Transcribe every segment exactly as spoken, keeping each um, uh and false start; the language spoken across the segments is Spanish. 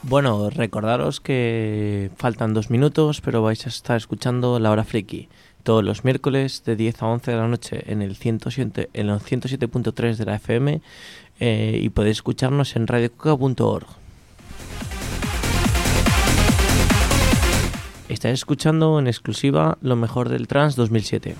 Bueno, recordaros que faltan dos minutos, pero vais a estar escuchando La Hora Friki todos los miércoles de diez a once de la noche en el ciento siete, en el ciento siete punto tres de la F M eh, y podéis escucharnos en radio cuca punto org. Estáis escuchando en exclusiva lo mejor del trance dos mil siete.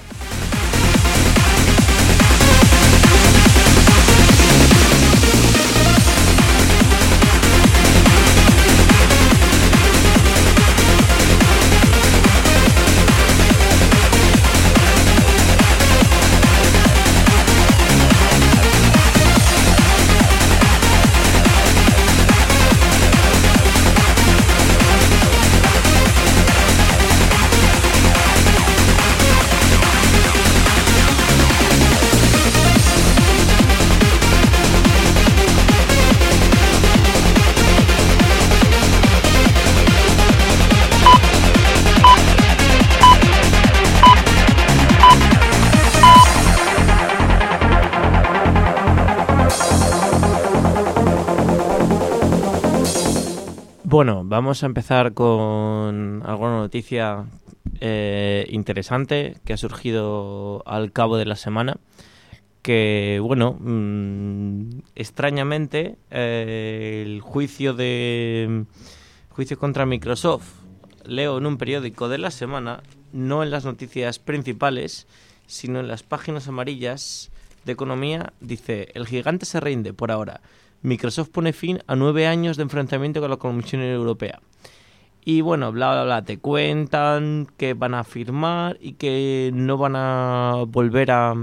Bueno, vamos a empezar con alguna noticia eh, interesante que ha surgido al cabo de la semana. Que, bueno, mmm, extrañamente, eh, el juicio de juicio contra Microsoft, leo en un periódico de la semana, no en las noticias principales, sino en las páginas amarillas de economía, dice: el gigante se rinde por ahora. Microsoft pone fin a nueve años de enfrentamiento con la Comisión Europea. Y bueno, bla, bla, bla, te cuentan que van a firmar y que no van a volver a,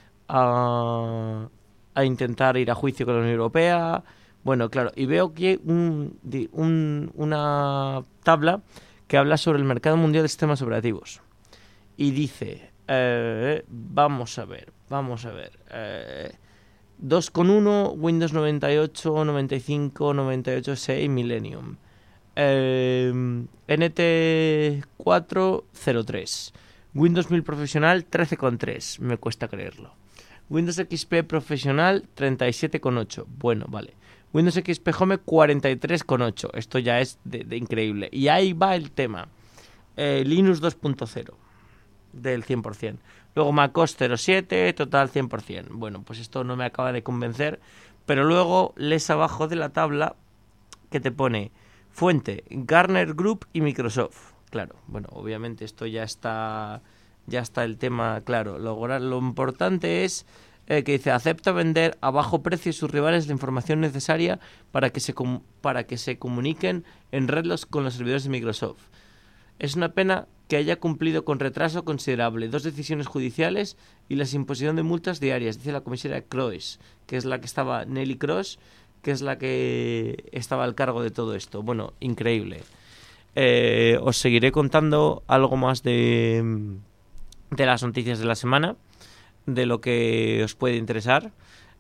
a, a intentar ir a juicio con la Unión Europea. Bueno, claro, y veo que un, un, una tabla que habla sobre el mercado mundial de sistemas operativos. Y dice, eh, vamos a ver, vamos a ver... Eh, dos coma uno, Windows noventa y ocho, noventa y cinco, noventa y ocho punto seis, Millennium. Eh, N T cuatro cero tres. Windows mil Profesional trece coma tres. Me cuesta creerlo. Windows X P Profesional treinta y siete coma ocho. Bueno, vale. Windows X P Home cuarenta y tres coma ocho. Esto ya es de, de increíble. Y ahí va el tema. Eh, Linux dos punto cero. Del cien por ciento. Luego macOS cero punto siete, total cien por ciento. Bueno, pues esto no me acaba de convencer. Pero luego lees abajo de la tabla que te pone fuente, Gartner Group y Microsoft. Claro, bueno, obviamente esto ya está, ya está el tema claro. Lo, lo importante es eh, que dice: acepta vender a bajo precio a sus rivales la información necesaria para que se, com- para que se comuniquen en red los, con los servidores de Microsoft. Es una pena que haya cumplido con retraso considerable dos decisiones judiciales y la imposición de multas diarias, dice la comisaria Croes, que es la que estaba, Nelly Cross, que es la que estaba al cargo de todo esto. Bueno, increíble. Eh, os seguiré contando algo más de, de las noticias de la semana, de lo que os puede interesar.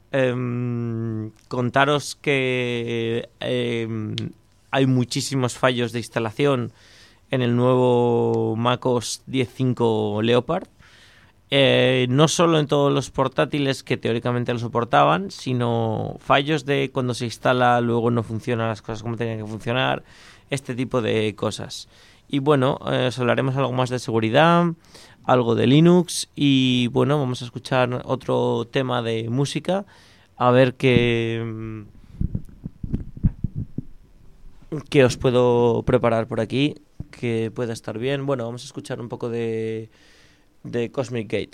Eh, contaros que eh, hay muchísimos fallos de instalación en el nuevo macOS diez punto cinco Leopard. Eh, no solo en todos los portátiles que teóricamente lo soportaban, sino fallos de cuando se instala luego no funcionan las cosas como tenían que funcionar, este tipo de cosas. Y bueno, eh, os hablaremos algo más de seguridad, algo de Linux y bueno, vamos a escuchar otro tema de música, a ver qué, qué os puedo preparar por aquí que pueda estar bien. Bueno, vamos a escuchar un poco de, de Cosmic Gate.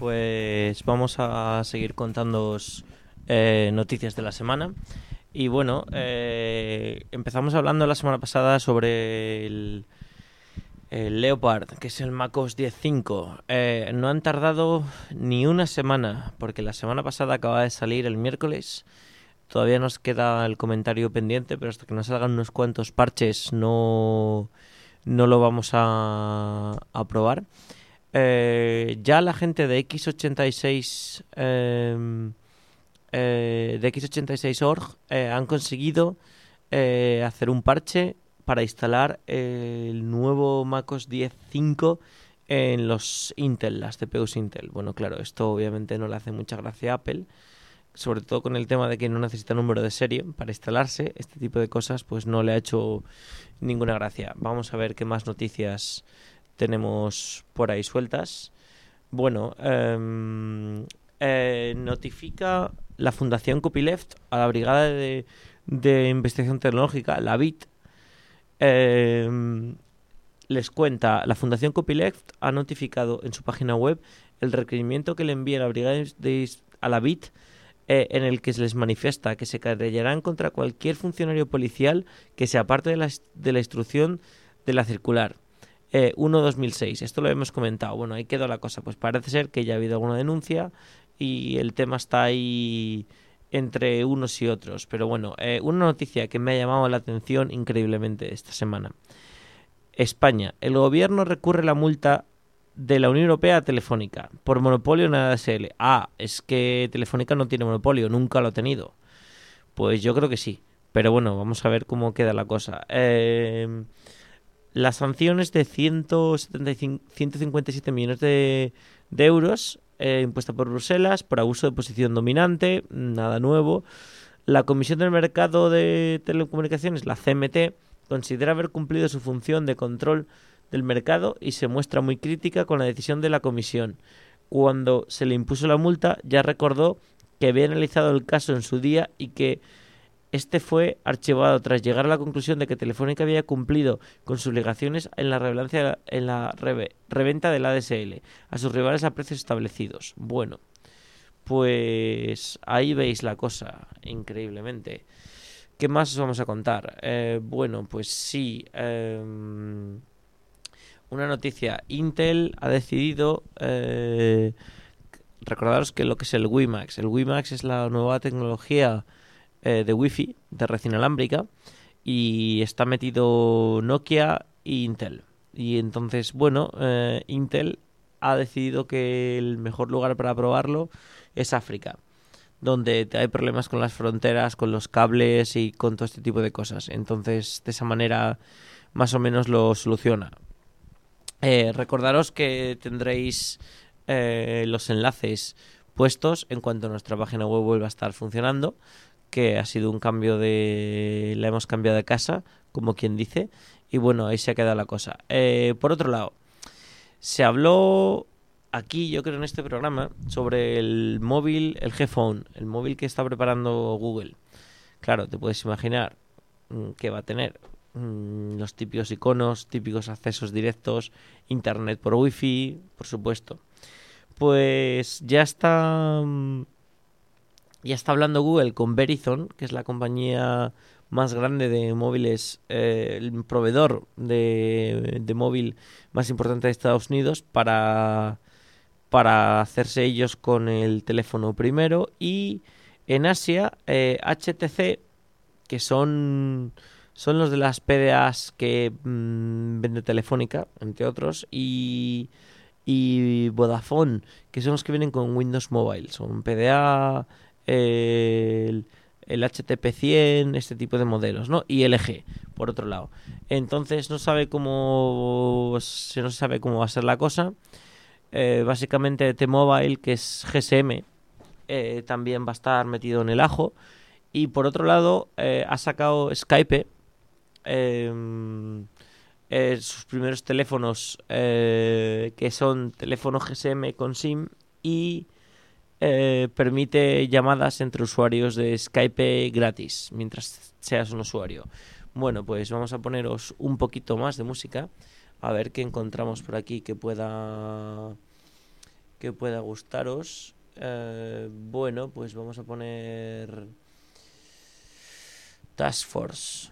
pues vamos a seguir contándoos eh, noticias de la semana. Y bueno, eh, empezamos hablando la semana pasada sobre el, el Leopard, que es el MacOS diez punto cinco. Eh, no han tardado ni una semana, porque la semana pasada acaba de salir el miércoles. Todavía nos queda el comentario pendiente, pero hasta que nos salgan unos cuantos parches no, no lo vamos a, a probar. Eh, ya la gente de X ochenta y seis eh, eh, de X ochenta y seis punto org eh, han conseguido eh, hacer un parche para instalar el nuevo MacOS diez punto cinco en los Intel, las C P Us Intel. Bueno, claro, esto obviamente no le hace mucha gracia a Apple, sobre todo con el tema de que no necesita número de serie para instalarse. Este tipo de cosas pues no le ha hecho ninguna gracia. Vamos a ver qué más noticias tenemos por ahí sueltas. Bueno, eh, eh, notifica la Fundación Copyleft a la Brigada de, de Investigación Tecnológica, la B I T. Eh, les cuenta, la Fundación Copyleft ha notificado en su página web el requerimiento que le envía la Brigada de, a la B I T, eh, en el que se les manifiesta que se querellarán contra cualquier funcionario policial que se aparte de la, de la instrucción de la circular Eh, uno barra dos mil seis. Esto lo hemos comentado. Bueno, ahí quedó la cosa. Pues parece ser que ya ha habido alguna denuncia y el tema está ahí entre unos y otros. Pero bueno, eh, una noticia que me ha llamado la atención increíblemente esta semana. España. El gobierno recurre la multa de la Unión Europea a Telefónica por monopolio en A D S L. Ah, es que Telefónica no tiene monopolio, nunca lo ha tenido. Pues yo creo que sí. Pero bueno, vamos a ver cómo queda la cosa. Eh... Las sanciones de ciento setenta y cinco, ciento cincuenta y siete millones de, de euros eh, impuesta por Bruselas por abuso de posición dominante, nada nuevo. La Comisión del Mercado de Telecomunicaciones, la C M T, considera haber cumplido su función de control del mercado y se muestra muy crítica con la decisión de la Comisión. Cuando se le impuso la multa, ya recordó que había analizado el caso en su día y que este fue archivado tras llegar a la conclusión de que Telefónica había cumplido con sus obligaciones en la relevancia, en la re, reventa del A D S L a sus rivales a precios establecidos. Bueno, pues ahí veis la cosa, increíblemente. ¿Qué más os vamos a contar? Eh, bueno, pues sí, eh, una noticia. Intel ha decidido... Eh, recordaros que lo que es el WiMAX. El WiMAX es la nueva tecnología Eh, de Wi-Fi, de red inalámbrica, y está metido Nokia e Intel. Y entonces, bueno, eh, Intel ha decidido que el mejor lugar para probarlo es África, donde hay problemas con las fronteras, con los cables y con todo este tipo de cosas. Entonces, de esa manera, más o menos lo soluciona. Eh, recordaros que tendréis eh, los enlaces puestos en cuanto nuestra página web vuelva a estar funcionando, que ha sido un cambio de... la hemos cambiado de casa, como quien dice, y bueno, ahí se ha quedado la cosa. Eh, por otro lado, se habló aquí, yo creo en este programa, sobre el móvil, el G-Phone, el móvil que está preparando Google. Claro, te puedes imaginar que va a tener mmm, los típicos iconos, típicos accesos directos, internet por wifi, por supuesto. Pues ya está... Ya está hablando Google con Verizon, que es la compañía más grande de móviles, eh, el proveedor de, de móvil más importante de Estados Unidos, para, para hacerse ellos con el teléfono primero. Y en Asia, eh, H T C, que son, son los de las P D As que mmm, vende Telefónica, entre otros, y, y Vodafone, que son los que vienen con Windows Mobile. Son P D A... El, el H T P cien, este tipo de modelos, ¿no? Y L G, por otro lado. Entonces no sabe cómo se no sabe cómo va a ser la cosa. Eh, básicamente T-Mobile, que es G S M, eh, también va a estar metido en el ajo. Y por otro lado, eh, ha sacado Skype eh, eh, sus primeros teléfonos, eh, que son teléfonos G S M con SIM, y Eh, permite llamadas entre usuarios de Skype gratis mientras seas un usuario. Bueno, pues vamos a poneros un poquito más de música, a ver qué encontramos por aquí que pueda que pueda gustaros. Eh, bueno, pues vamos a poner Task Force.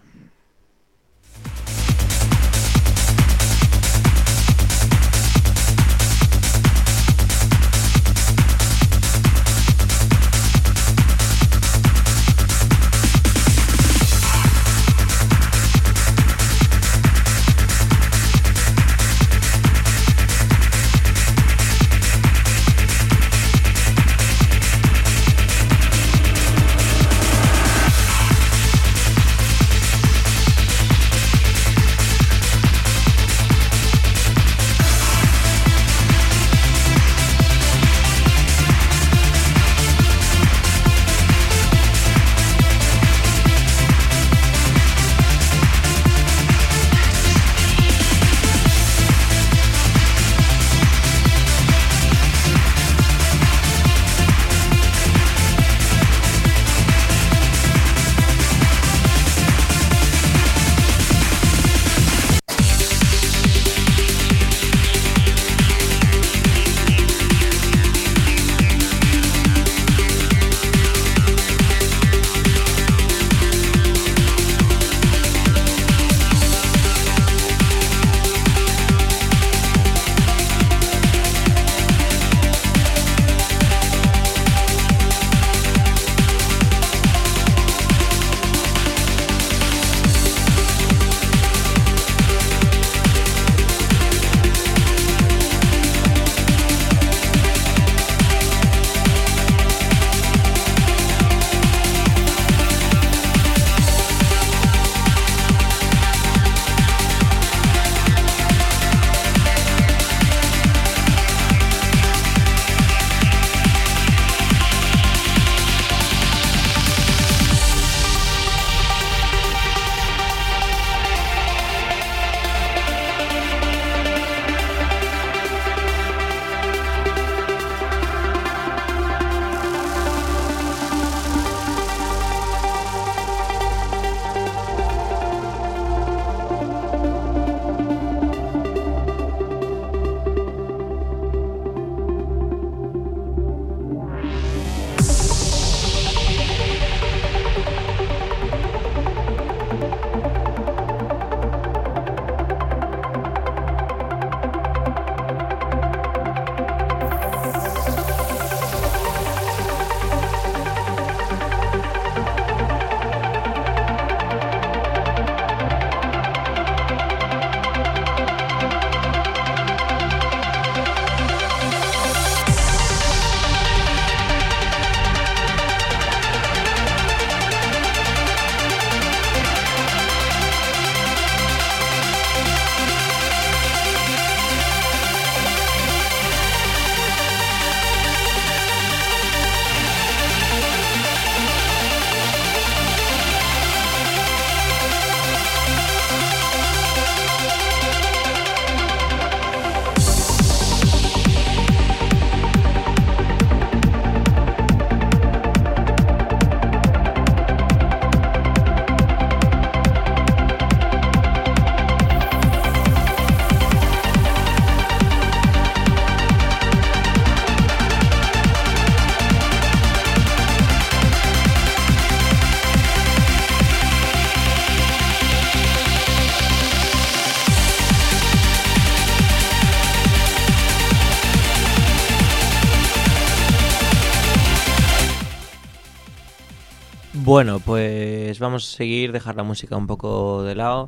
Bueno, pues vamos a seguir, dejar la música un poco de lado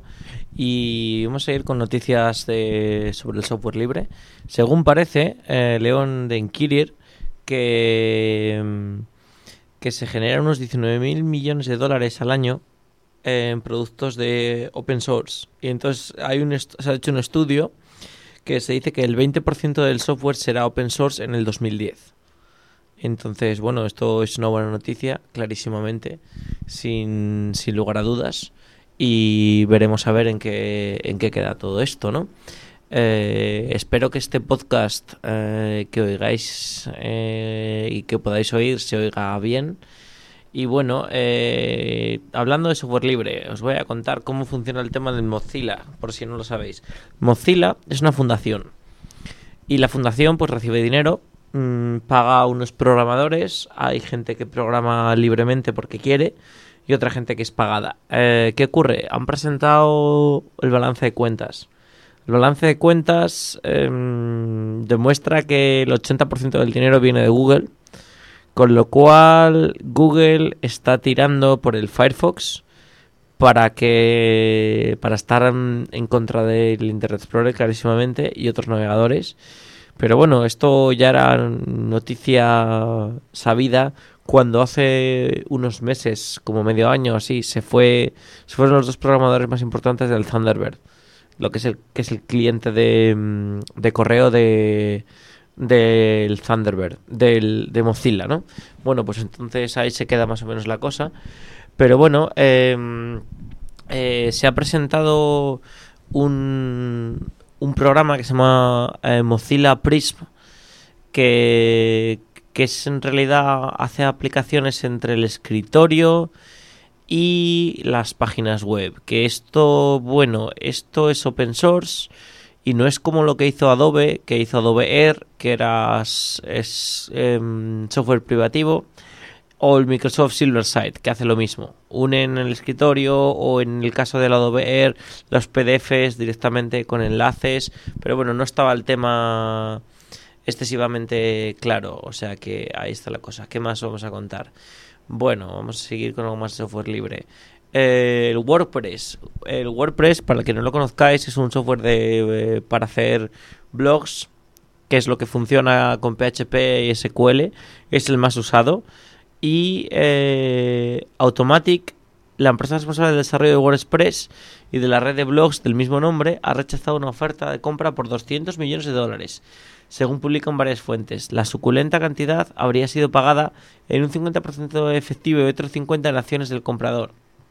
y vamos a ir con noticias de, sobre el software libre. Según parece, eh, Leon de Inquirir, que, que se generan unos diecinueve mil millones de dólares al año en productos de open source. Y entonces hay un est- se ha hecho un estudio que se dice que el veinte por ciento del software será open source en el dos mil diez. Entonces, bueno, esto es una buena noticia, clarísimamente, sin, sin lugar a dudas. Y veremos a ver en qué, en qué queda todo esto, ¿no? Eh, espero que este podcast eh, que oigáis eh, y que podáis oír se oiga bien. Y bueno, eh, hablando de software libre, os voy a contar cómo funciona el tema del Mozilla, por si no lo sabéis. Mozilla es una fundación y la fundación pues recibe dinero mmm, paga a unos programadores, hay gente que programa libremente porque quiere y otra gente que es pagada. Eh, ¿Qué ocurre? Han presentado el balance de cuentas. El balance de cuentas eh, demuestra que el ochenta por ciento del dinero viene de Google, con lo cual Google está tirando por el Firefox para que para estar en, en contra del Internet Explorer clarísimamente y otros navegadores. Pero bueno, esto ya era noticia sabida cuando hace unos meses, como medio año así, se fue se fueron los dos programadores más importantes del Thunderbird, lo que es el que es el cliente de, de correo de del Thunderbird, del, de Mozilla, ¿no? Bueno, pues entonces ahí se queda más o menos la cosa. Pero bueno, eh, eh, se ha presentado un, un programa que se llama eh, Mozilla Prism, que, que es en realidad hace aplicaciones entre el escritorio y las páginas web. Que esto, bueno, esto es open source y no es como lo que hizo Adobe, que hizo Adobe Air, que era es, eh, software privativo, o el Microsoft Silverlight, que hace lo mismo. Unen en el escritorio o en el caso del Adobe Air los P D Efes directamente con enlaces, pero bueno, no estaba el tema excesivamente claro, o sea que ahí está la cosa. ¿Qué más vamos a contar? Bueno, vamos a seguir con algo más de software libre. Eh, el WordPress. El WordPress, para el que no lo conozcáis, es un software de, eh, para hacer blogs, que es lo que funciona con P H P y S Q L. Es el más usado. Y eh, Automatic, la empresa responsable del desarrollo de WordPress y de la red de blogs del mismo nombre, ha rechazado una oferta de compra por doscientos millones de dólares. Según publican varias fuentes, la suculenta cantidad habría sido pagada en un cincuenta por ciento efectivo y otro cincuenta por ciento en acciones del comprador.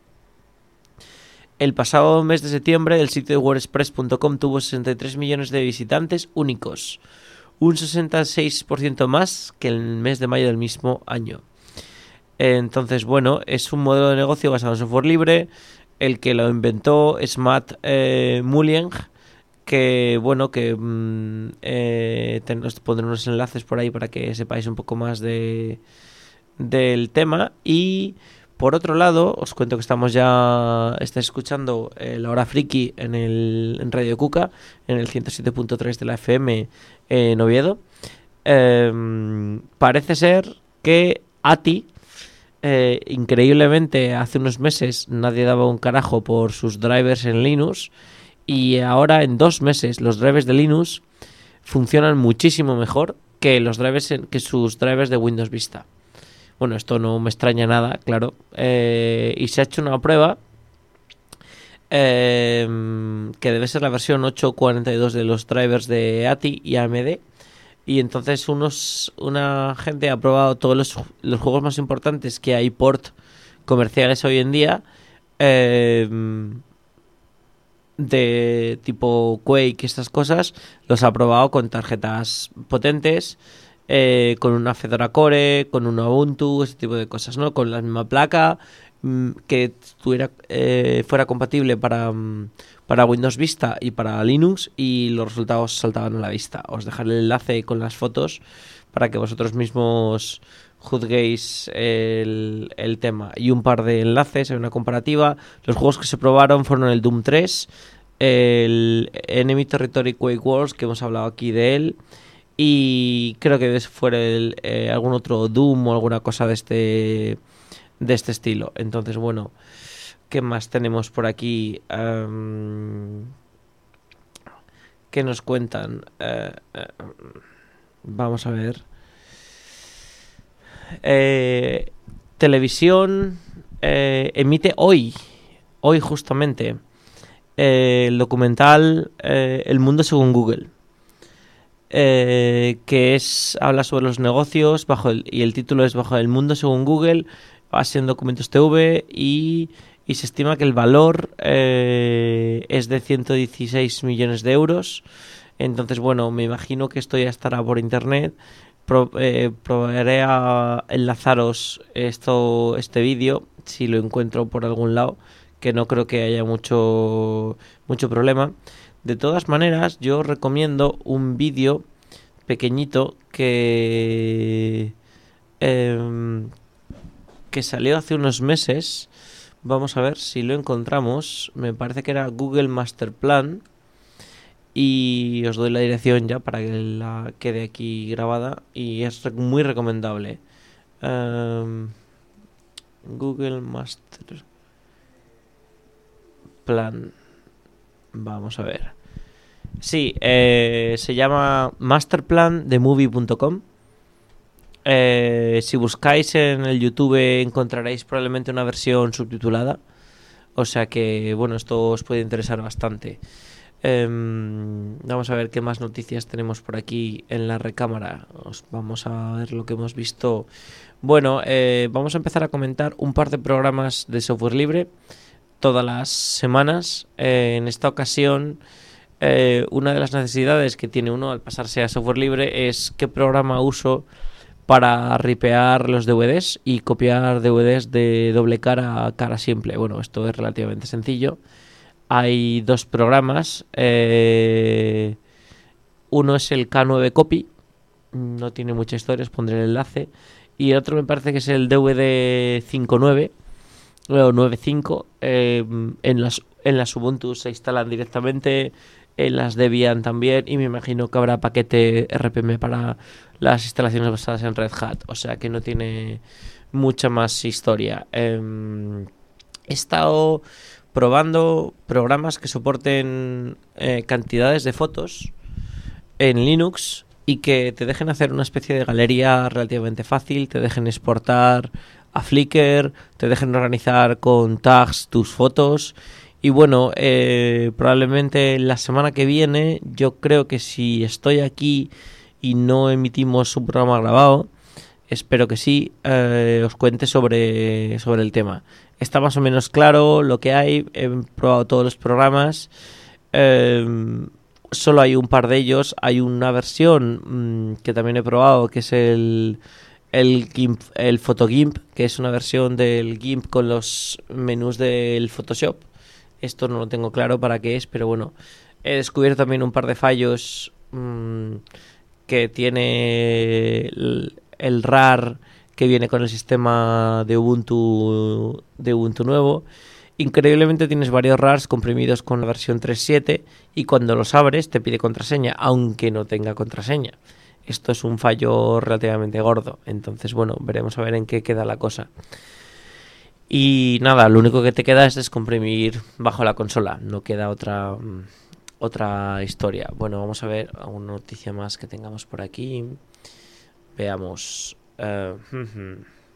El pasado mes de septiembre, el sitio de WordPress punto com tuvo sesenta y tres millones de visitantes únicos, un sesenta y seis por ciento más que el mes de mayo del mismo año. Entonces, bueno, es un modelo de negocio basado en software libre. El que lo inventó es Matt eh, Mullen, que bueno, que mmm, eh, ten, os pondré unos enlaces por ahí para que sepáis un poco más de del tema. Y por otro lado, os cuento que estamos ya, estáis escuchando eh, La Hora Friki en, el, en Radio Cuca, en el ciento siete punto tres de la F M eh, en Oviedo. Eh, parece ser que A T I, eh, increíblemente, hace unos meses nadie daba un carajo por sus drivers en Linux, y ahora en dos meses los drivers de Linux funcionan muchísimo mejor que los drivers en, que sus drivers de Windows Vista. Bueno, esto no me extraña nada, claro. Eh, y se ha hecho una prueba eh, que debe ser la versión ocho punto cuarenta y dos de los drivers de A T I y A M D. Y entonces unos una gente ha probado todos los, los juegos más importantes que hay port comerciales hoy en día, eh, de tipo Quake y estas cosas, los ha probado con tarjetas potentes, eh, con una Fedora Core, con una Ubuntu, ese tipo de cosas, ¿no? Con la misma placa, mmm, que tuviera, eh, fuera compatible para, mmm, para Windows Vista y para Linux, y los resultados saltaban a la vista. Os dejaré el enlace con las fotos para que vosotros mismos juzguéis el, el tema. Y un par de enlaces, hay una comparativa. Los juegos que se probaron fueron el Doom tres, el Enemy Territory Quake Wars, que hemos hablado aquí de él, y creo que fuera el, eh, algún otro Doom o alguna cosa de este de este estilo. Entonces, bueno, ¿qué más tenemos por aquí? Um, ¿Qué nos cuentan? Uh, uh, vamos a ver. Eh, televisión eh, emite hoy, hoy justamente, eh, el documental eh, El Mundo Según Google, eh, que es habla sobre los negocios bajo el, y el título es Bajo el Mundo Según Google, va a ser en Documentos T V, y, y se estima que el valor eh, es de ciento dieciséis millones de euros. Entonces, bueno, me imagino que esto ya estará por internet. Pro, eh, probaré a enlazaros esto, este vídeo, si lo encuentro por algún lado, que no creo que haya mucho mucho problema. De todas maneras, yo recomiendo un vídeo pequeñito que eh, que salió hace unos meses. Vamos a ver si lo encontramos. Me parece que era Google Master Plan. Y os doy la dirección ya para que la quede aquí grabada. Y es muy recomendable. Um, Google Master Plan. Vamos a ver. Sí, eh, se llama masterplan de movie punto com. Eh, si buscáis en el YouTube encontraréis probablemente una versión subtitulada. O sea que, bueno, esto os puede interesar bastante. Eh, vamos a ver qué más noticias tenemos por aquí en la recámara. Os vamos a ver lo que hemos visto. Bueno, eh, vamos a empezar a comentar un par de programas de software libre todas las semanas. Eh, en esta ocasión, eh, una de las necesidades que tiene uno al pasarse a software libre es qué programa uso para ripear los D V Ds y copiar D V Ds de doble cara a cara simple. Bueno, esto es relativamente sencillo. Hay dos programas. Eh, uno es el K nueve Copy. No tiene mucha historia, os pondré el enlace. Y el otro me parece que es el D V D cincuenta y nueve o noventa y cinco. Eh, en las, en las Ubuntu se instalan directamente. En las Debian también, y me imagino que habrá paquete R P M para las instalaciones basadas en Red Hat, o sea que no tiene mucha más historia. Eh, he estado probando programas que soporten eh, cantidades de fotos en Linux y que te dejen hacer una especie de galería relativamente fácil, te dejen exportar a Flickr, te dejen organizar con tags tus fotos. Y bueno, eh, probablemente la semana que viene, yo creo que si estoy aquí y no emitimos un programa grabado, espero que sí, eh, os cuente sobre, sobre el tema. Está más o menos claro lo que hay, he probado todos los programas, eh, solo hay un par de ellos. Hay una versión mmm, que también he probado, que es el, el, GIMP, el PhotoGIMP, que es una versión del GIMP con los menús del Photoshop. Esto no lo tengo claro para qué es, pero bueno, he descubierto también un par de fallos mmm, que tiene el, el RAR que viene con el sistema de Ubuntu de Ubuntu nuevo. Increíblemente tienes varios RARs comprimidos con la versión tres punto siete y cuando los abres te pide contraseña, aunque no tenga contraseña. Esto es un fallo relativamente gordo, entonces bueno, veremos a ver en qué queda la cosa. Y nada, lo único que te queda es descomprimir bajo la consola. No queda otra otra historia. Bueno, vamos a ver alguna noticia más que tengamos por aquí. Veamos. Uh, uh-huh.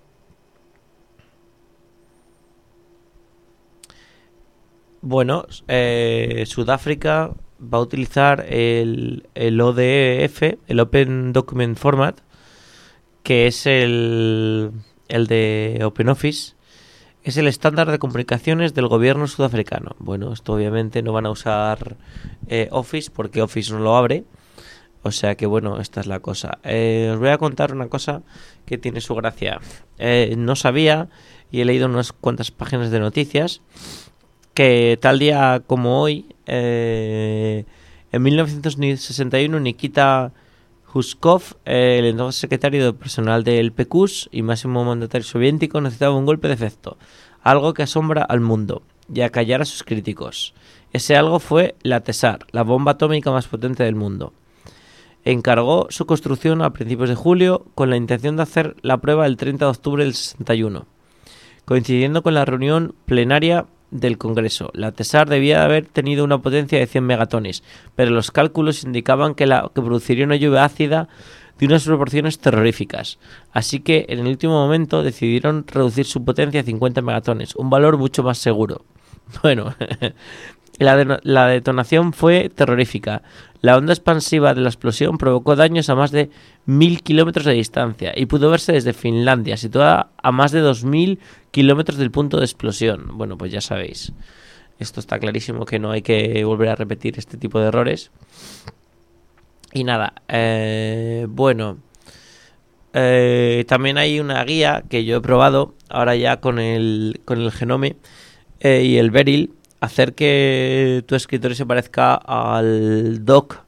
Bueno, eh, Sudáfrica va a utilizar el, el O D F, el Open Document Format, que es el, el de OpenOffice. Es el estándar de comunicaciones del gobierno sudafricano. Bueno, esto obviamente no van a usar eh, Office porque Office no lo abre. O sea que bueno, esta es la cosa. Eh, os voy a contar una cosa que tiene su gracia. Eh, no sabía, y he leído unas cuantas páginas de noticias, que tal día como hoy, eh, en mil novecientos sesenta y uno, Nikita Khrushchev, eh, el entonces secretario de personal del P Q S y máximo mandatario soviético, necesitaba un golpe de efecto, algo que asombra al mundo y a callar a sus críticos. Ese algo fue la Tesar, la bomba atómica más potente del mundo. Encargó su construcción a principios de julio con la intención de hacer la prueba el treinta de octubre del sesenta y uno, coincidiendo con la reunión plenaria del Congreso. La Tesar debía haber tenido una potencia de cien megatones, pero los cálculos indicaban que, la, que produciría una lluvia ácida de unas proporciones terroríficas. Así que en el último momento decidieron reducir su potencia a cincuenta megatones, un valor mucho más seguro. Bueno, la, de, la detonación fue terrorífica. La onda expansiva de la explosión provocó daños a más de mil kilómetros de distancia y pudo verse desde Finlandia, situada a más de dos mil kilómetros del punto de explosión. Bueno, pues ya sabéis, esto está clarísimo que no hay que volver a repetir este tipo de errores. Y nada, eh, bueno, eh, también hay una guía que yo he probado ahora ya con el, con el Genome eh, y el Beryl, hacer que tu escritorio se parezca al dock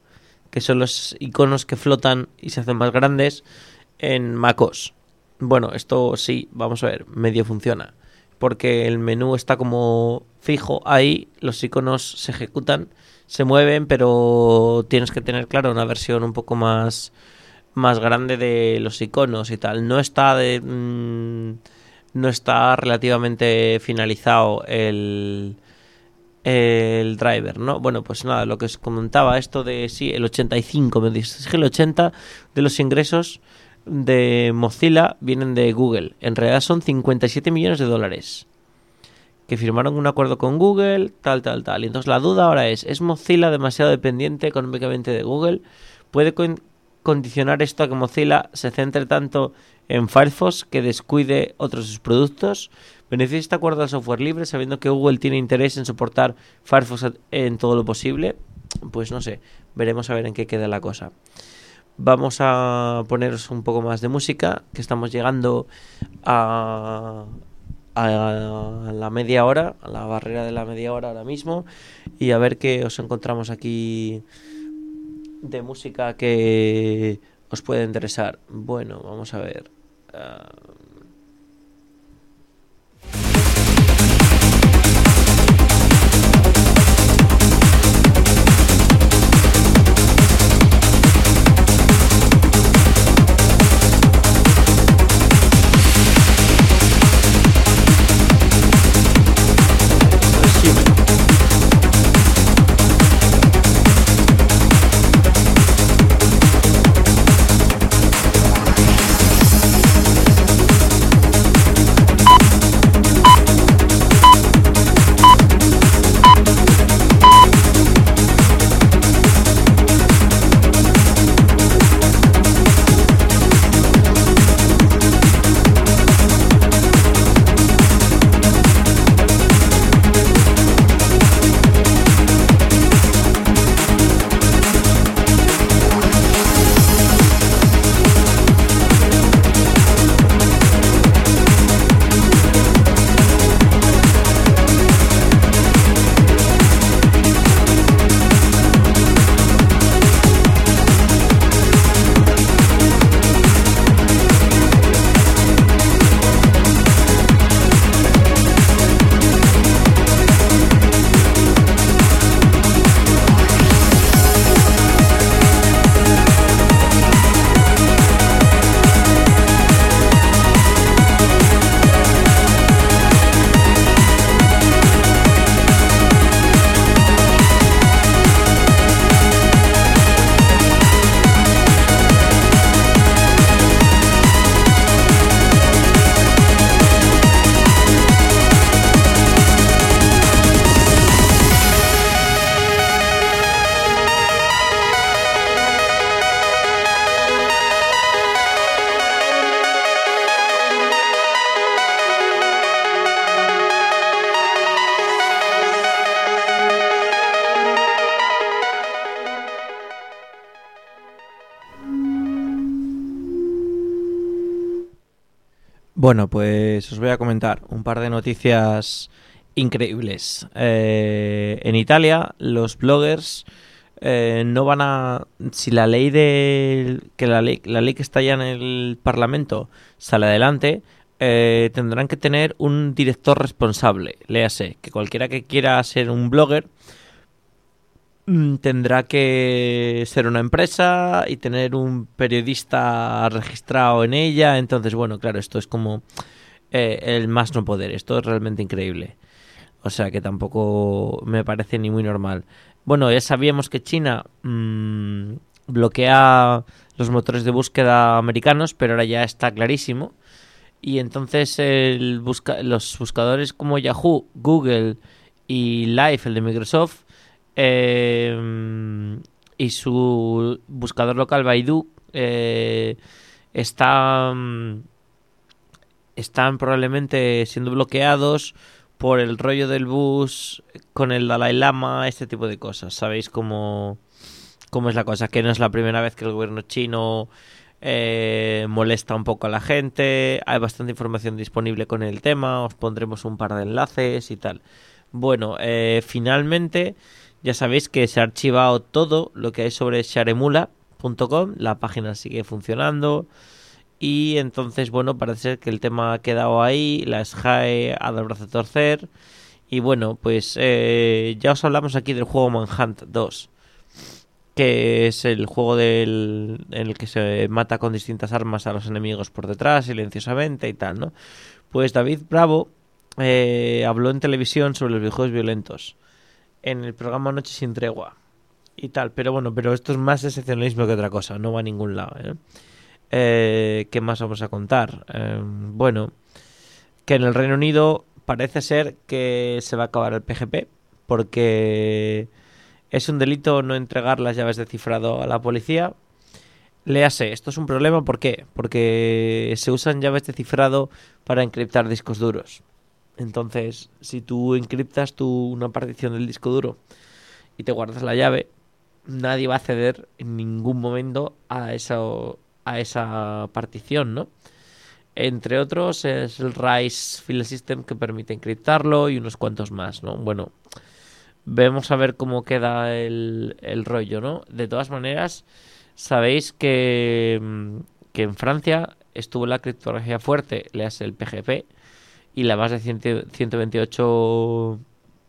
que son los iconos que flotan y se hacen más grandes en macOS. Bueno, esto sí, vamos a ver, medio funciona, porque el menú está como fijo ahí, los iconos se ejecutan, se mueven, pero tienes que tener, claro, una versión un poco más, más grande de los iconos y tal. No está de, mmm, no está relativamente finalizado el, el driver, ¿no? Bueno, pues nada, lo que os comentaba, esto de, sí, el ochenta y cinco, me dices, es que el ochenta de los ingresos de Mozilla vienen de Google. En realidad son cincuenta y siete millones de dólares que firmaron un acuerdo con Google, tal, tal, tal. Y entonces la duda ahora es, ¿es Mozilla demasiado dependiente económicamente de Google? ¿Puede con- condicionar esto a que Mozilla se centre tanto en Firefox que descuide otros de sus productos? ¿Beneficia este acuerdo al software libre sabiendo que Google tiene interés en soportar Firefox en todo lo posible? Pues no sé, veremos a ver en qué queda la cosa. Vamos a poneros un poco más de música, que estamos llegando a, a la media hora, a la barrera de la media hora ahora mismo, y a ver qué os encontramos aquí de música que os puede interesar. Bueno, vamos a ver. Uh... Bueno, pues os voy a comentar un par de noticias increíbles. Eh, en Italia, los bloggers eh, no van a... Si la ley de... que la ley, la ley que está ya en el Parlamento sale adelante, eh, tendrán que tener un director responsable. Léase, que cualquiera que quiera ser un blogger tendrá que ser una empresa y tener un periodista registrado en ella. Entonces, bueno, claro, esto es como eh, el más no poder. Esto es realmente increíble. O sea que tampoco me parece ni muy normal. Bueno, ya sabíamos que China mmm, bloquea los motores de búsqueda americanos, pero ahora ya está clarísimo. Y entonces el busca- los buscadores como Yahoo, Google y Live, el de Microsoft, Eh, y su buscador local Baidu eh, está, están probablemente siendo bloqueados por el rollo del bus con el Dalai Lama, este tipo de cosas. Sabéis cómo, cómo es la cosa, que no es la primera vez que el gobierno chino eh, molesta un poco a la gente. Hay bastante información disponible con el tema, os pondremos un par de enlaces y tal. Bueno, eh, finalmente Ya sabéis que se ha archivado todo lo que hay sobre sharemula punto com, la página sigue funcionando y entonces, bueno, parece ser que el tema ha quedado ahí, la S G A E ha dado el brazo a torcer y bueno, pues eh, ya os hablamos aquí del juego Manhunt dos, que es el juego del, en el que se mata con distintas armas a los enemigos por detrás, silenciosamente y tal, ¿no? Pues David Bravo eh, habló en televisión sobre los videojuegos violentos en el programa Noche sin Tregua y tal, pero bueno, pero esto es más excepcionalismo que otra cosa, no va a ningún lado, ¿eh? Eh, ¿Qué más vamos a contar? Eh, bueno, que en el Reino Unido parece ser que se va a acabar el P G P porque es un delito no entregar las llaves de cifrado a la policía. Léase, esto es un problema, ¿por qué? Porque se usan llaves de cifrado para encriptar discos duros. Entonces, si tú encriptas tu, una partición del disco duro y te guardas la llave, nadie va a acceder en ningún momento a esa, a esa partición, ¿no? Entre otros es el RISE File System que permite encriptarlo y unos cuantos más, ¿no? Bueno, vamos a ver cómo queda el, el rollo, ¿no? De todas maneras, sabéis que, que en Francia estuvo la criptografía fuerte, le hace el P G P, y la más de ciento veintiocho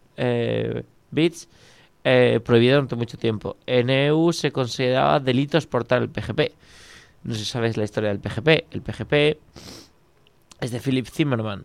eh, bits eh, prohibida durante mucho tiempo. En E U se consideraba delito exportar el P G P. No sé si sabéis la historia del P G P. El P G P es de Philip Zimmermann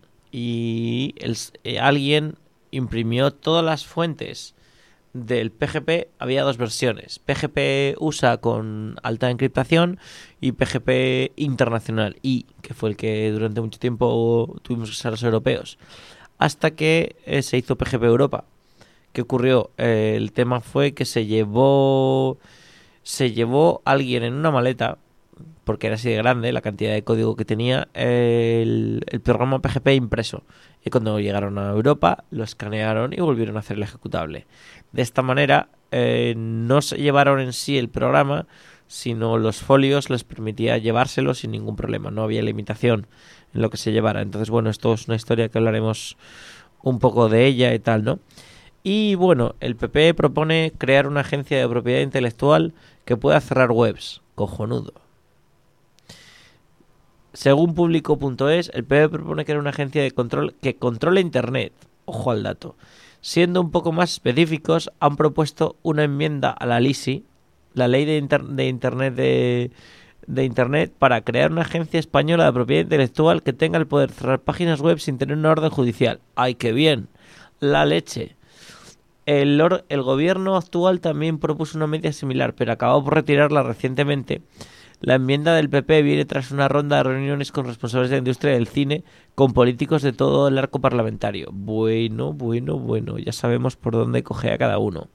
y el, eh, alguien imprimió todas las fuentes del P G P. Había dos versiones: P G P U S A con alta encriptación y P G P internacional I, que fue el que durante mucho tiempo tuvimos que usar los europeos, hasta que eh, se hizo P G P Europa. ¿Qué ocurrió? Eh, el tema fue que se llevó se llevó alguien en una maleta, porque era así de grande la cantidad de código que tenía, el, el programa P G P impreso, y cuando llegaron a Europa lo escanearon y volvieron a hacer el ejecutable. De esta manera eh, no se llevaron en sí el programa, sino los folios les permitía llevárselo sin ningún problema, no había limitación en lo que se llevara. Entonces, bueno, esto es una historia que hablaremos un poco de ella y tal, ¿no? Y bueno, el P P propone crear una agencia de propiedad intelectual que pueda cerrar webs. Cojonudo. Según Público punto es, el P P propone crear una agencia de control que controle Internet. Ojo al dato. Siendo un poco más específicos, han propuesto una enmienda a la L I S I, la Ley de, Inter- de Internet de, de Internet, para crear una agencia española de propiedad intelectual que tenga el poder cerrar páginas web sin tener una orden judicial. ¡Ay, qué bien! La leche. El, or- el gobierno actual también propuso una medida similar, pero acabó por retirarla recientemente. La enmienda del P P viene tras una ronda de reuniones con responsables de la industria del cine, con políticos de todo el arco parlamentario. Bueno, bueno, bueno, ya sabemos por dónde coge a cada uno.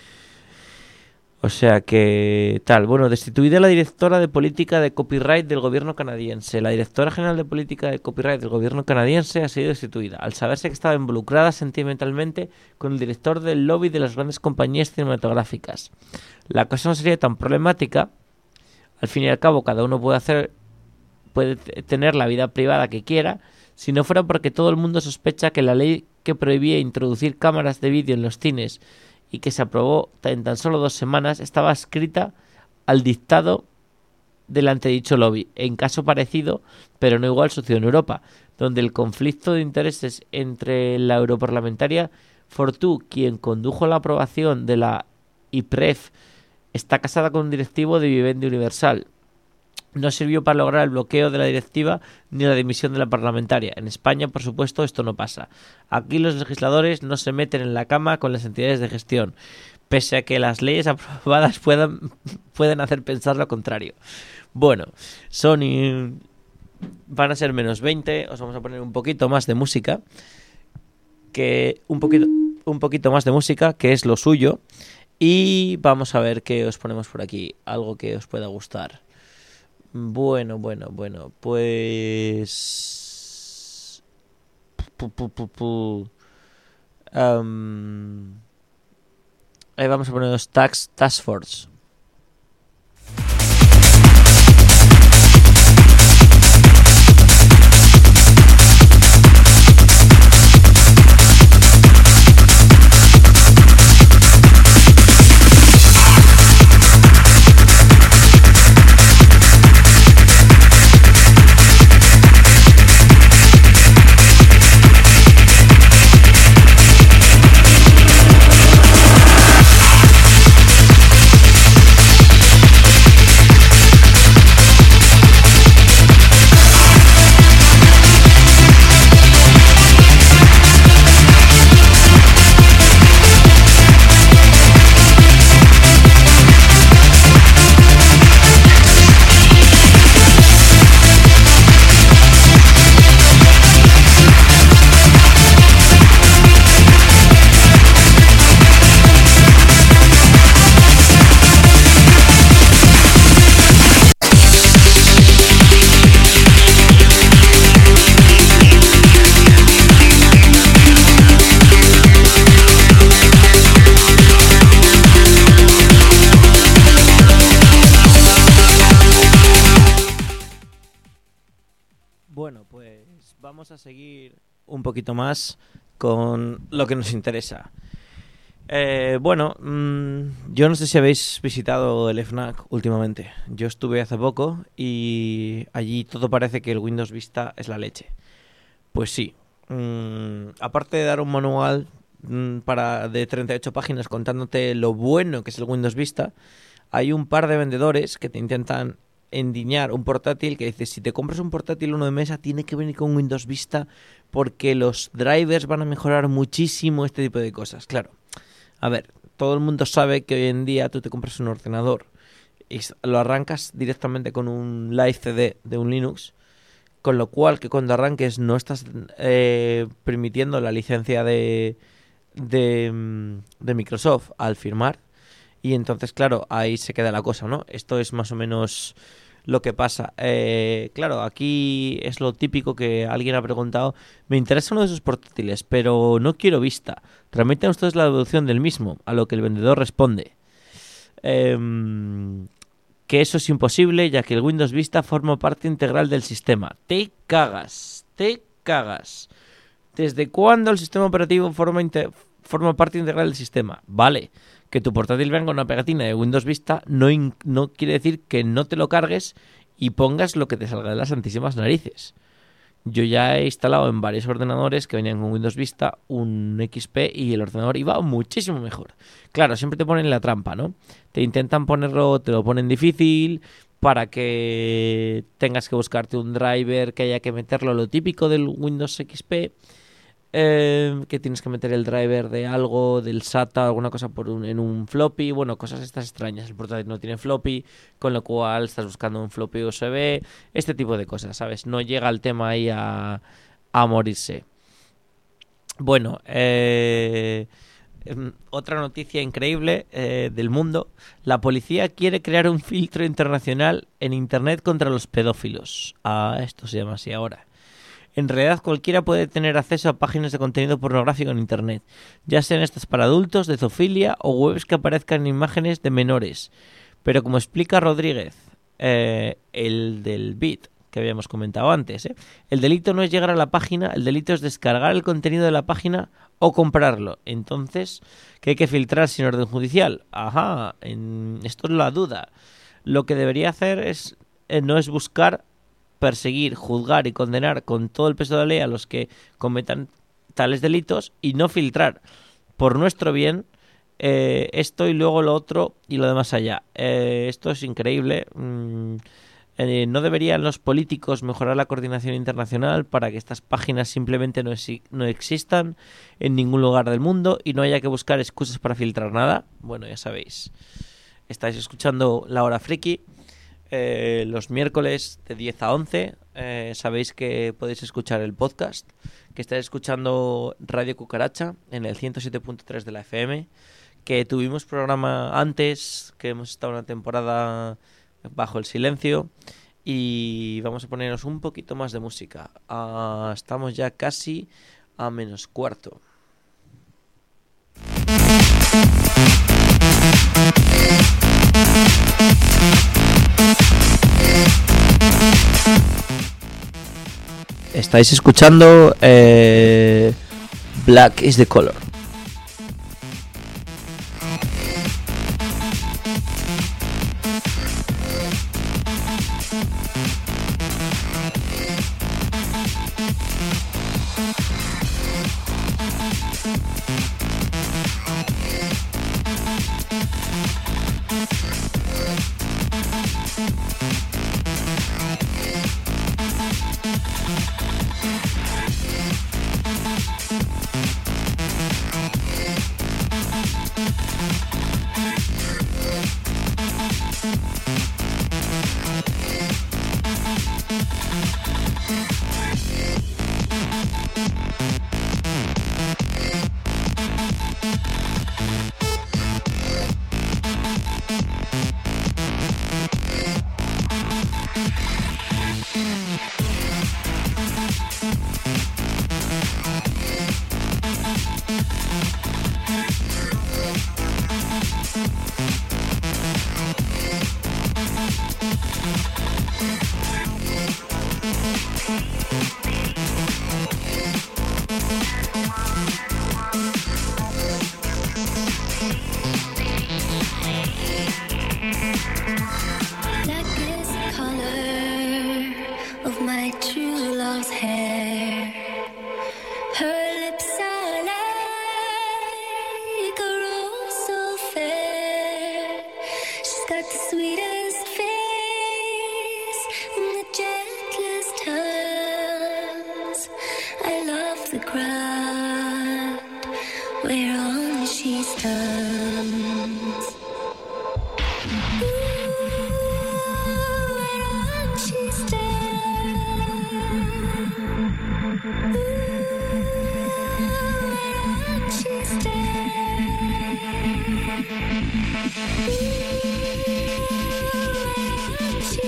O sea que tal, bueno, destituida la directora de política de copyright del gobierno canadiense. La directora general de política de copyright del gobierno canadiense ha sido destituida, al saberse que estaba involucrada sentimentalmente con el director del lobby de las grandes compañías cinematográficas. La cosa no sería tan problemática. Al fin y al cabo, cada uno puede hacer, puede tener la vida privada que quiera, si no fuera porque todo el mundo sospecha que la ley que prohibía introducir cámaras de vídeo en los cines y que se aprobó en tan solo dos semanas estaba escrita al dictado del antedicho lobby. En caso parecido, pero no igual, sucedió en Europa, donde el conflicto de intereses entre la europarlamentaria Fortú, quien condujo la aprobación de la I P R E F, está casada con un directivo de Vivendi Universal. No sirvió para lograr el bloqueo de la directiva ni la dimisión de la parlamentaria. En España, por supuesto, esto no pasa. Aquí los legisladores no se meten en la cama con las entidades de gestión, pese a que las leyes aprobadas puedan, pueden hacer pensar lo contrario. Bueno, Sony van a ser menos veinte. Os vamos a poner un poquito más de música, que un poquito, un poquito más de música, que es lo suyo. Y vamos a ver qué os ponemos por aquí. Algo que os pueda gustar. Bueno, bueno, bueno. Pues... Pu, pu, pu, pu. Um... Ahí vamos a poner los tax, Task Force. pues vamos a seguir un poquito más con lo que nos interesa. Eh, bueno, mmm, yo no sé si habéis visitado el FNAC últimamente. Yo estuve hace poco y allí todo parece que el Windows Vista es la leche. Pues sí. Mmm, aparte de dar un manual mmm, para de treinta y ocho páginas contándote lo bueno que es el Windows Vista, hay un par de vendedores que te intentan endiñar un portátil que dice, si te compras un portátil uno de mesa tiene que venir con Windows Vista porque los drivers van a mejorar muchísimo este tipo de cosas. Claro, a ver, todo el mundo sabe que hoy en día tú te compras un ordenador y lo arrancas directamente con un Live C D de un Linux, con lo cual que cuando arranques no estás eh, permitiendo la licencia de, de, de Microsoft al firmar. Y entonces, claro, ahí se queda la cosa, ¿no? Esto es más o menos lo que pasa. Eh, claro, aquí es lo típico que alguien ha preguntado. Me interesa uno de esos portátiles, pero no quiero Vista. Remiten ustedes la devolución del mismo, a lo que el vendedor responde. Eh, que eso es imposible, ya que el Windows Vista forma parte integral del sistema. Te cagas, te cagas. ¿Desde cuándo el sistema operativo forma, forma parte integral del sistema? Vale. Que tu portátil venga con una pegatina de Windows Vista no, in, no quiere decir que no te lo cargues y pongas lo que te salga de las santísimas narices. Yo ya he instalado en varios ordenadores que venían con Windows Vista un X P y el ordenador iba muchísimo mejor. Claro, siempre te ponen la trampa, ¿no? Te intentan ponerlo, te lo ponen difícil para que tengas que buscarte un driver que haya que meterlo, lo típico del Windows X P. Eh, que tienes que meter el driver de algo, del SATA, alguna cosa por un, en un floppy, bueno, cosas estas extrañas. El portátil no tiene floppy, con lo cual estás buscando un floppy U S B, este tipo de cosas, ¿sabes? No llega el tema ahí a, a morirse. Bueno, eh, otra noticia increíble eh, del mundo. La policía quiere crear un filtro internacional en Internet contra los pedófilos. Ah, esto se llama así ahora. En realidad cualquiera puede tener acceso a páginas de contenido pornográfico en Internet, ya sean estas para adultos, de zoofilia o webs que aparezcan imágenes de menores. Pero como explica Rodríguez, eh, el del Bit, que habíamos comentado antes, ¿eh? el delito no es llegar a la página, el delito es descargar el contenido de la página o comprarlo. Entonces, ¿qué hay que filtrar sin orden judicial? Ajá, en, esto es la duda. Lo que debería hacer es eh, no es buscar perseguir, juzgar y condenar con todo el peso de la ley a los que cometan tales delitos y no filtrar por nuestro bien eh, esto y luego lo otro y lo demás allá. Eh, esto es increíble. Mm, eh, ¿No deberían los políticos mejorar la coordinación internacional para que estas páginas simplemente no, exi- no existan en ningún lugar del mundo y no haya que buscar excusas para filtrar nada? Bueno, ya sabéis. Estáis escuchando La Hora Friki. Eh, los miércoles de diez a once eh, sabéis que podéis escuchar el podcast, que estáis escuchando Radio Cucaracha en el ciento siete punto tres de la F M, que tuvimos programa antes, que hemos estado una temporada bajo el silencio y vamos a ponernos un poquito más de música. Uh, estamos ya casi a menos cuarto. Estáis escuchando eh, Black is the Color. my true love's hair. Her lips are like a rose so fair. She's got the sweetest face and the gentlest hands. I love the ground whereon she stands. Ooh, whereon she stands. Ooh, whereon she stands. Ooh, whereon she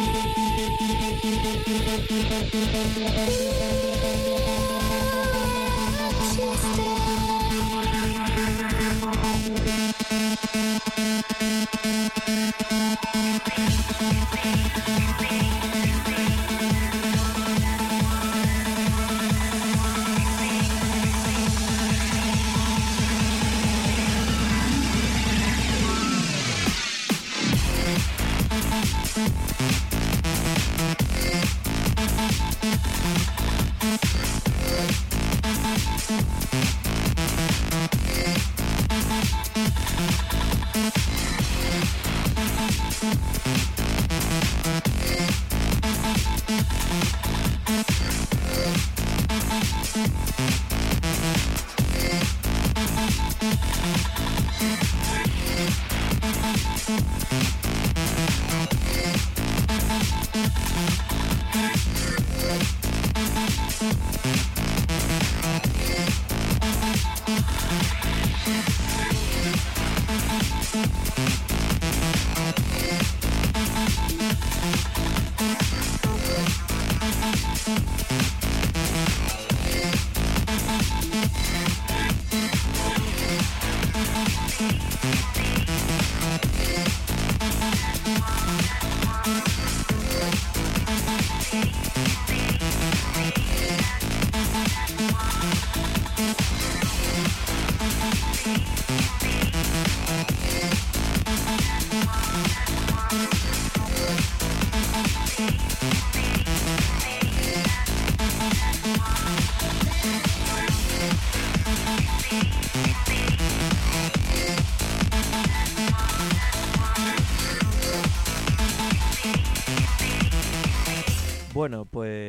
Bueno,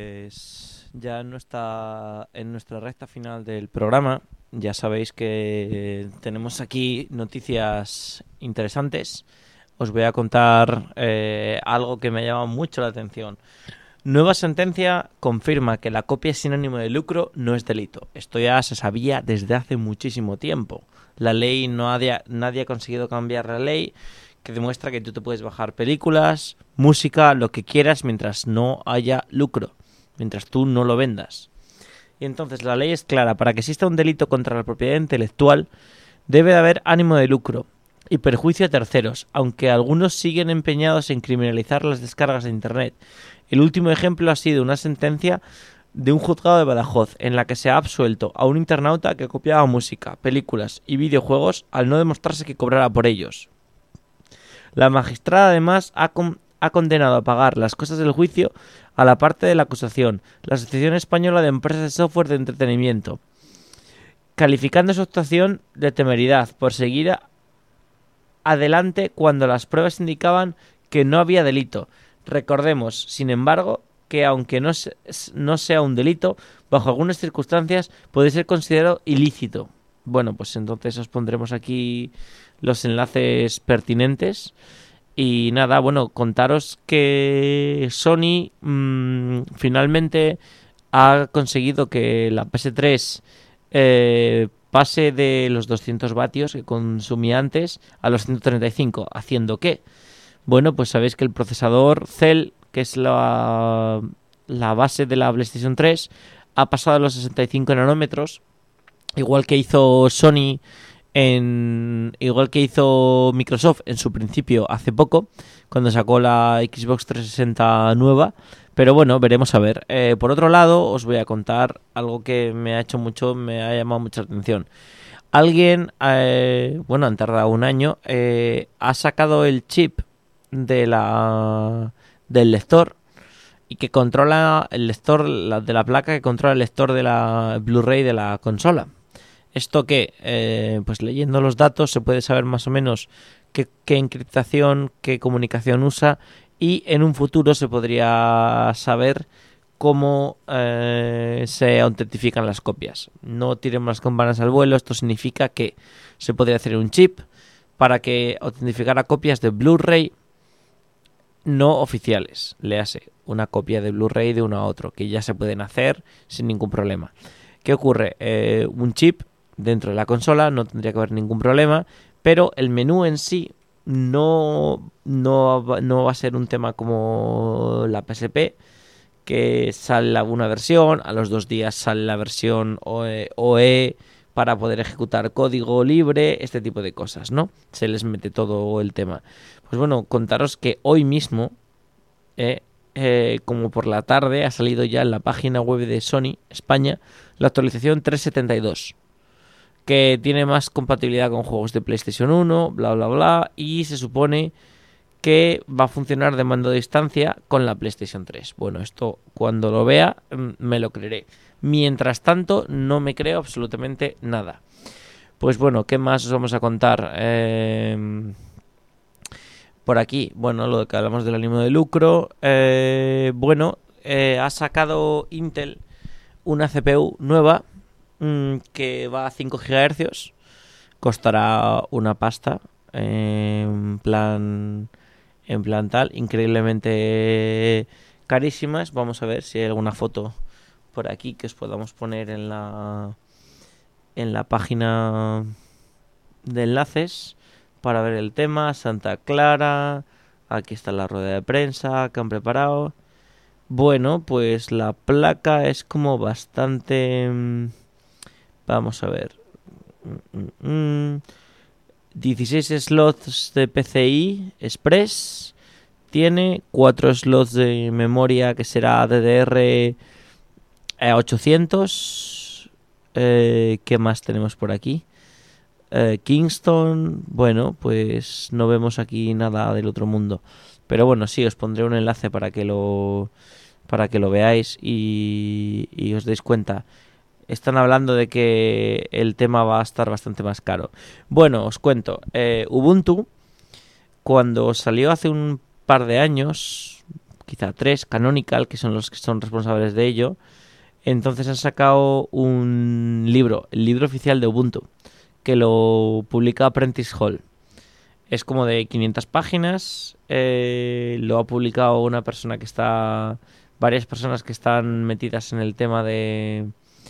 pues ya no está en nuestra recta final del programa. Ya sabéis que tenemos aquí noticias interesantes. Os voy a contar eh, algo que me ha llamado mucho la atención. Nueva sentencia confirma que la copia sin ánimo de lucro no es delito. Esto ya se sabía desde hace muchísimo tiempo. La ley, no ha, nadie ha conseguido cambiar la ley, que demuestra que tú te puedes bajar películas, música, lo que quieras, mientras no haya lucro, mientras tú no lo vendas. Y entonces la ley es clara: para que exista un delito contra la propiedad intelectual debe de haber ánimo de lucro y perjuicio a terceros, aunque algunos siguen empeñados en criminalizar las descargas de internet. El último ejemplo ha sido una sentencia de un juzgado de Badajoz, en la que se ha absuelto a un internauta que copiaba música, películas y videojuegos al no demostrarse que cobrara por ellos. La magistrada además ha, con, ha condenado a pagar las costas del juicio a la parte de la acusación, la Asociación Española de Empresas de Software de Entretenimiento, calificando su actuación de temeridad por seguir a, adelante cuando las pruebas indicaban que no había delito. Recordemos, sin embargo, que aunque no, se, no sea un delito, bajo algunas circunstancias puede ser considerado ilícito. Bueno, pues entonces os pondremos aquí los enlaces pertinentes. Y nada, bueno, contaros que Sony mmm, finalmente ha conseguido que la P S tres eh, pase de los doscientos vatios que consumía antes a los ciento treinta y cinco. ¿Haciendo qué? Bueno, pues sabéis que el procesador Cell, que es la, la base de la PlayStation tres, ha pasado a los sesenta y cinco nanómetros, igual que hizo Sony en igual que hizo Microsoft en su principio hace poco, cuando sacó la Xbox trescientos sesenta nueva. Pero bueno, veremos a ver. Eh, por otro lado, os voy a contar algo que me ha hecho mucho, me ha llamado mucha atención. Alguien, eh, bueno, han tardado un año, eh, ha sacado el chip de la del lector y que controla el lector la, de la placa, que controla el lector de la Blu-ray de la consola. Esto que, eh, pues leyendo los datos se puede saber más o menos qué, qué encriptación, qué comunicación usa, y en un futuro se podría saber cómo eh, se autentifican las copias. No tiremos las campanas al vuelo. Esto significa que se podría hacer un chip para que autentificara copias de Blu-ray no oficiales. Léase, una copia de Blu-ray de uno a otro, que ya se pueden hacer sin ningún problema. ¿Qué ocurre? Eh, un chip dentro de la consola no tendría que haber ningún problema, pero el menú en sí no, no, va, no va a ser un tema como la P S P, que sale una versión, a los dos días sale la versión O E para poder ejecutar código libre, este tipo de cosas, ¿no? Se les mete todo el tema. Pues bueno, contaros que hoy mismo, eh, eh, como por la tarde, ha salido ya en la página web de Sony España la actualización tres setenta y dos, que tiene más compatibilidad con juegos de PlayStation uno, bla bla bla, y se supone que va a funcionar de mando a distancia con la PlayStation tres. Bueno, esto cuando lo vea me lo creeré. Mientras tanto, no me creo absolutamente nada. Pues bueno, ¿qué más os vamos a contar? Eh, por aquí, bueno, lo que hablamos del ánimo de lucro. Eh, bueno, eh, ha sacado Intel una C P U nueva mmm, que va a cinco gigahercios. Costará una pasta. Eh, en plan... En plan tal, increíblemente carísimas. Vamos a ver si hay alguna foto por aquí que os podamos poner en la en la página de enlaces para ver el tema. Santa Clara, aquí está la rueda de prensa que han preparado. Bueno, pues la placa es como bastante... Vamos a ver. dieciséis slots de P C I Express. Tiene cuatro slots de memoria que será D D R ochocientos. Eh, ¿Qué más tenemos por aquí? Eh, Kingston. Bueno, pues no vemos aquí nada del otro mundo. Pero bueno, sí, os pondré un enlace para que lo para que lo veáis y, y os deis cuenta. Están hablando de que el tema va a estar bastante más caro. Bueno, os cuento. Eh, Ubuntu, cuando salió hace un par de años, quizá tres, Canonical, que son los que son responsables de ello, entonces han sacado un libro, el libro oficial de Ubuntu, que lo publica Apprentice Hall. Es como de quinientas páginas. Eh, lo ha publicado una persona que está... Varias personas que están metidas en el tema de...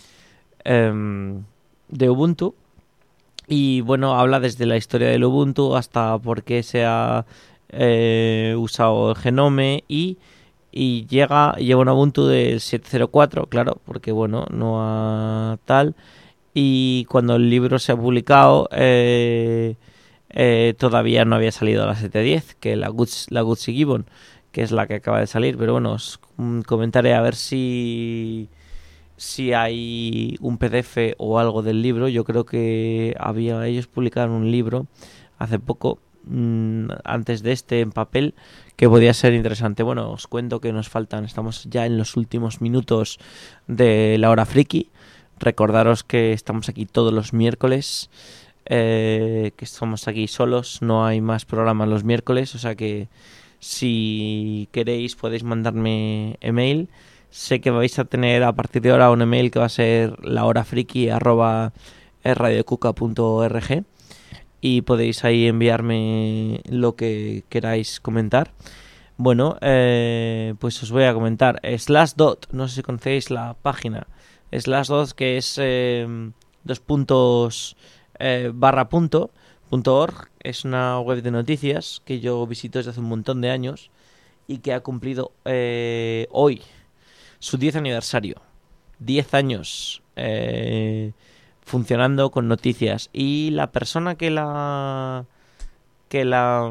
de Ubuntu, y bueno, habla desde la historia del Ubuntu hasta por qué se ha eh, usado el Genome, y, y llega lleva un Ubuntu del siete cero cuatro, claro, porque bueno, no ha tal, y cuando el libro se ha publicado eh, eh, todavía no había salido la siete diez, que la Guts, la Gutsy Gibbon, que es la que acaba de salir, pero bueno, os comentaré a ver si si hay un P D F o algo del libro. Yo creo que había ellos publicaron un libro hace poco, mmm, antes de este, en papel, que podía ser interesante. Bueno, os cuento que nos faltan, estamos ya en los últimos minutos de la hora friki. Recordaros que estamos aquí todos los miércoles, eh, que estamos aquí solos, no hay más programas los miércoles, o sea que si queréis podéis mandarme email. Sé que vais a tener a partir de ahora un email que va a ser lahorafriki arroba radiocuca punto org, y podéis ahí enviarme lo que queráis comentar. Bueno, eh, pues os voy a comentar. Slashdot, no sé si conocéis la página. Slashdot, que es eh, dos puntos eh, barra punto, punto org. Es una web de noticias que yo visito desde hace un montón de años y que ha cumplido eh, hoy su diez aniversario. diez años eh, funcionando con noticias. Y la persona que la... que la...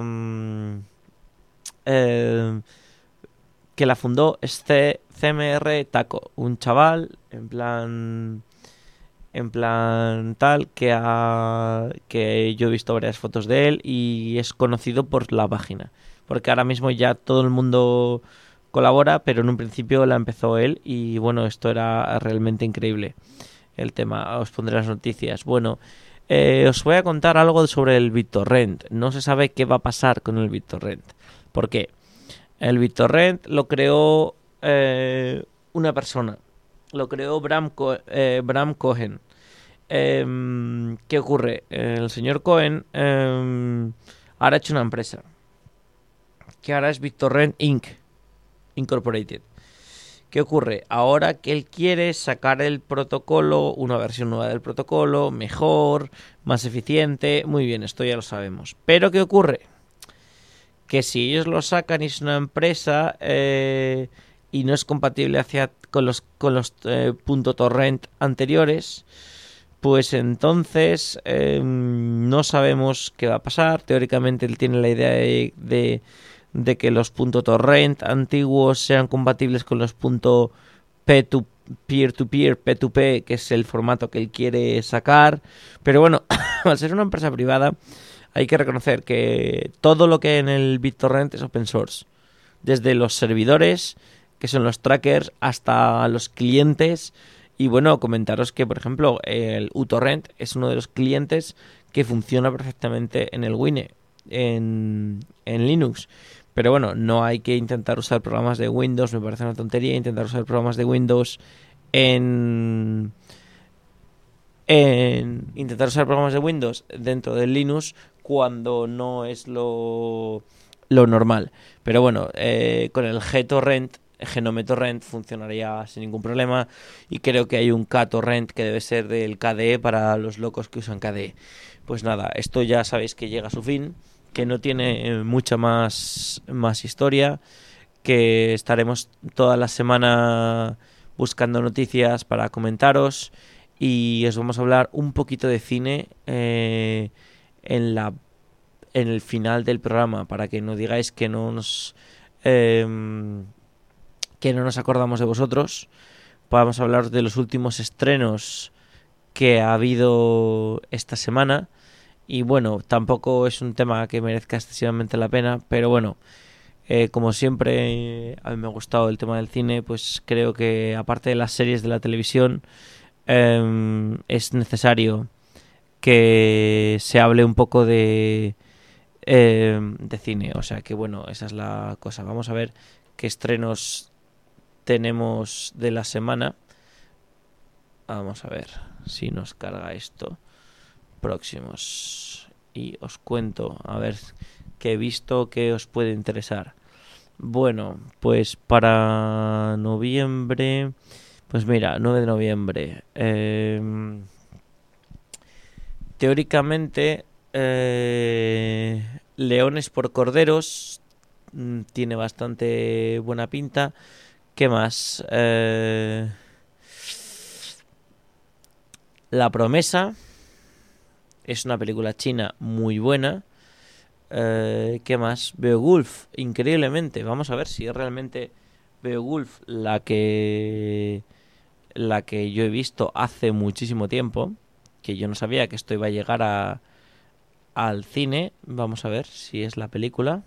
Eh, que la fundó es C M R Taco, un chaval en plan... en plan tal, que ha, que yo he visto varias fotos de él y es conocido por la página. Porque ahora mismo ya todo el mundo colabora, pero en un principio la empezó él y bueno, esto era realmente increíble. El tema, os pondré las noticias. Bueno, eh, os voy a contar algo sobre el BitTorrent. No se sabe qué va a pasar con el BitTorrent. ¿Por qué? El BitTorrent lo creó eh, una persona. Lo creó Bram, Co eh, Bram Cohen. Eh, ¿Qué ocurre? El señor Cohen eh, ahora ha hecho una empresa que ahora es BitTorrent Incorporated. Incorporated. ¿Qué ocurre? Ahora que él quiere sacar el protocolo, una versión nueva del protocolo, mejor, más eficiente, muy bien, esto ya lo sabemos. Pero ¿qué ocurre? Que si ellos lo sacan y es una empresa eh, y no es compatible hacia, con los, con los eh, .torrent anteriores, pues entonces eh, no sabemos qué va a pasar. Teóricamente él tiene la idea de... de de que los .torrent antiguos sean compatibles con los .peer-to-peer, P dos P, que es el formato que él quiere sacar. Pero bueno, al ser una empresa privada, hay que reconocer que todo lo que hay en el BitTorrent es open source. Desde los servidores, que son los trackers, hasta los clientes. Y bueno, comentaros que, por ejemplo, el uTorrent es uno de los clientes que funciona perfectamente en el Wine, en, en Linux. Pero bueno, no hay que intentar usar programas de Windows, me parece una tontería intentar usar programas de Windows en... en intentar usar programas de Windows dentro del Linux cuando no es lo, lo normal. Pero bueno, eh, con el gTorrent, Genome Torrent funcionaría sin ningún problema y creo que hay un kTorrent que debe ser del K D E para los locos que usan K D E. Pues nada, esto ya sabéis que llega a su fin, que no tiene mucha más, más historia, que estaremos toda la semana buscando noticias para comentaros y os vamos a hablar un poquito de cine eh, en la en el final del programa, para que no digáis que no nos eh, que no nos acordamos de vosotros. Vamos a hablar de los últimos estrenos que ha habido esta semana. Y bueno, tampoco es un tema que merezca excesivamente la pena, pero bueno, eh, como siempre a mí me ha gustado el tema del cine, pues creo que aparte de las series de la televisión, eh, es necesario que se hable un poco de, eh, de cine. O sea que bueno, esa es la cosa. Vamos a ver qué estrenos tenemos de la semana. Vamos a ver si nos carga esto. Próximos y os cuento a ver qué he visto que os puede interesar. Bueno, pues para noviembre, pues mira, nueve de noviembre, eh, teóricamente eh, Leones por Corderos mm, tiene bastante buena pinta. ¿Qué más? Eh, La Promesa es una película china muy buena. Eh, ¿Qué más? Beowulf, increíblemente. Vamos a ver si es realmente Beowulf la que la que yo he visto hace muchísimo tiempo, que yo no sabía que esto iba a llegar a al cine. Vamos a ver si es la película.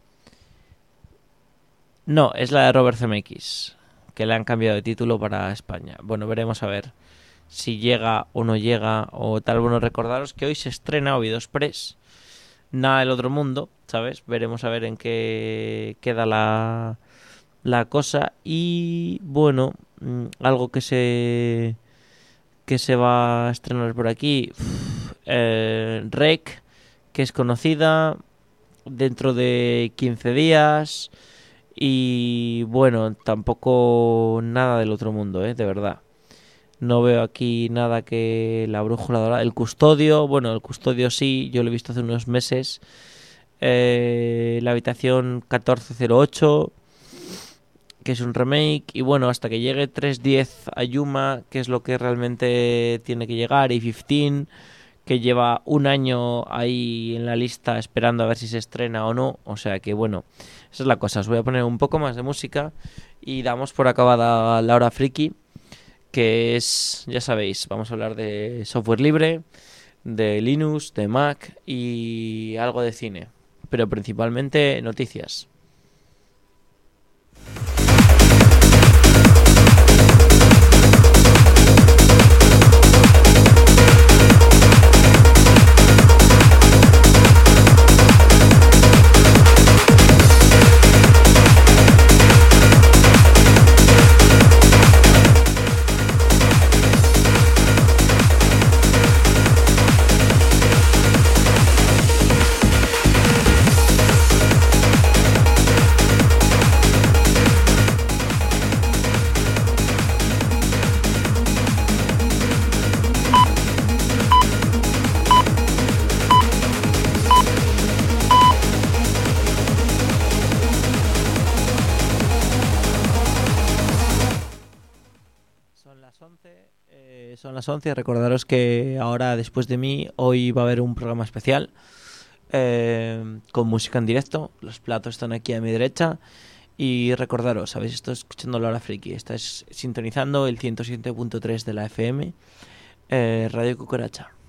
No, es la de Robert Zemeckis, que le han cambiado de título para España. Bueno, veremos a ver si llega o no llega o tal. Bueno, recordaros que hoy se estrena Oviedo Express, nada del otro mundo, ¿sabes? Veremos a ver en qué queda la, la cosa. Y bueno, algo que se que se va a estrenar por aquí, eh, Rec, que es conocida, dentro de quince días. Y bueno, tampoco nada del otro mundo, ¿eh? De verdad. No veo aquí nada que La Brújula Dorada. El Custodio, bueno, El Custodio sí, yo lo he visto hace unos meses. Eh, la Habitación catorce cero ocho, que es un remake. Y bueno, hasta que llegue trescientos diez Ayuma, que es lo que realmente tiene que llegar. Y quince, que lleva un año ahí en la lista esperando a ver si se estrena o no. O sea que bueno, esa es la cosa. Os voy a poner un poco más de música y damos por acabada la hora friki, que es, ya sabéis, vamos a hablar de software libre, de Linux, de Mac y algo de cine, pero principalmente noticias. son las once. Recordaros que ahora, después de mí, hoy va a haber un programa especial eh, con música en directo. Los platos están aquí a mi derecha. Y recordaros, habéis estado escuchando La Hora Friki. Estáis sintonizando el ciento siete punto tres de la F M, eh, Radio Cucaracha.